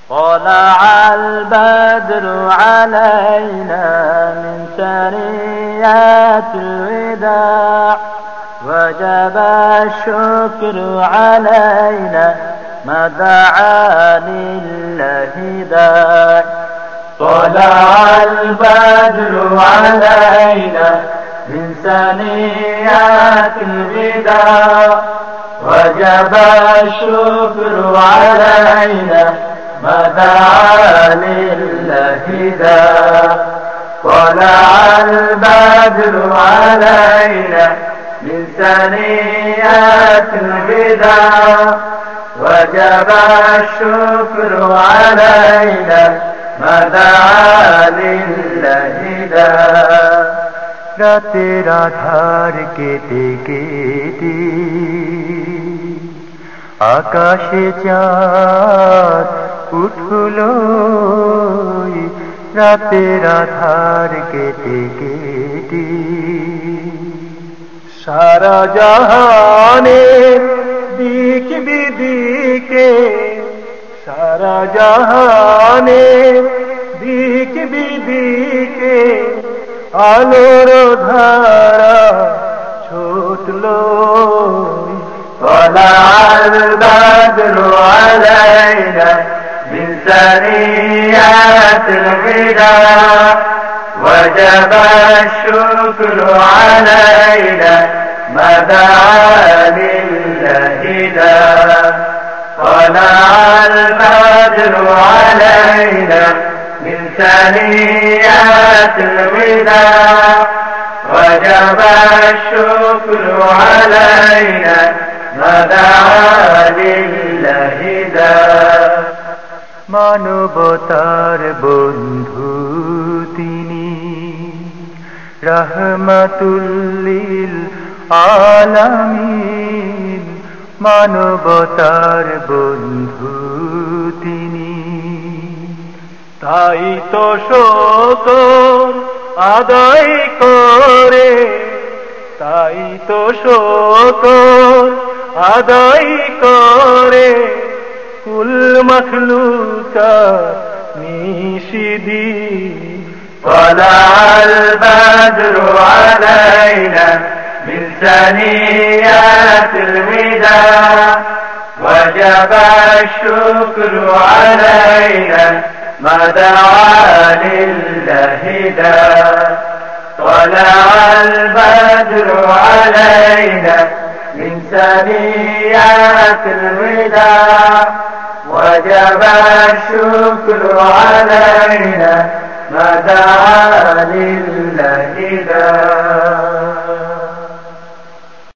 طلع البدر علينا من ثنيات الوداع وجب الشكر علينا ما دعا لله داع. طلع البدر علينا من ثنيات الوداع وجب الشكر علينا ما دعا لله داع. طلع البدر علينا من ثنيات الوداع وجب الشكر علينا ما دعا لله داع. রাতের আধার কেটে কেটে আকাশে চাঁদ উঠল, রাতের আধার কেটে কেটে সারা জাহানের দিক বিদিকে, সারা জাহানের দিক বিদিকে আলোর ধারা ছুটল। طلع البدر علينا من ثنيات الوداع وجب الشكر علينا ما دعا لله داع. طلع البدر علينا من ثنيات الوداع وجب الشكر علينا ما دعا لله داع. মানবতার বন্ধু তিনি, রাহমাতুল লিল আলামিন। মানবতার বন্ধু তিনি, তাই তো শকর আদায় করে, তাই তো শকর আদায় করে কুল মখলুকাত নিশিদিন। طلع البدر علينا من ثنيات الوداع وجب الشكر علينا ما دعا لله داع. طلع البدر علينا من ثنيات الوداع وجب الشكر علينا ما دعا لله داع.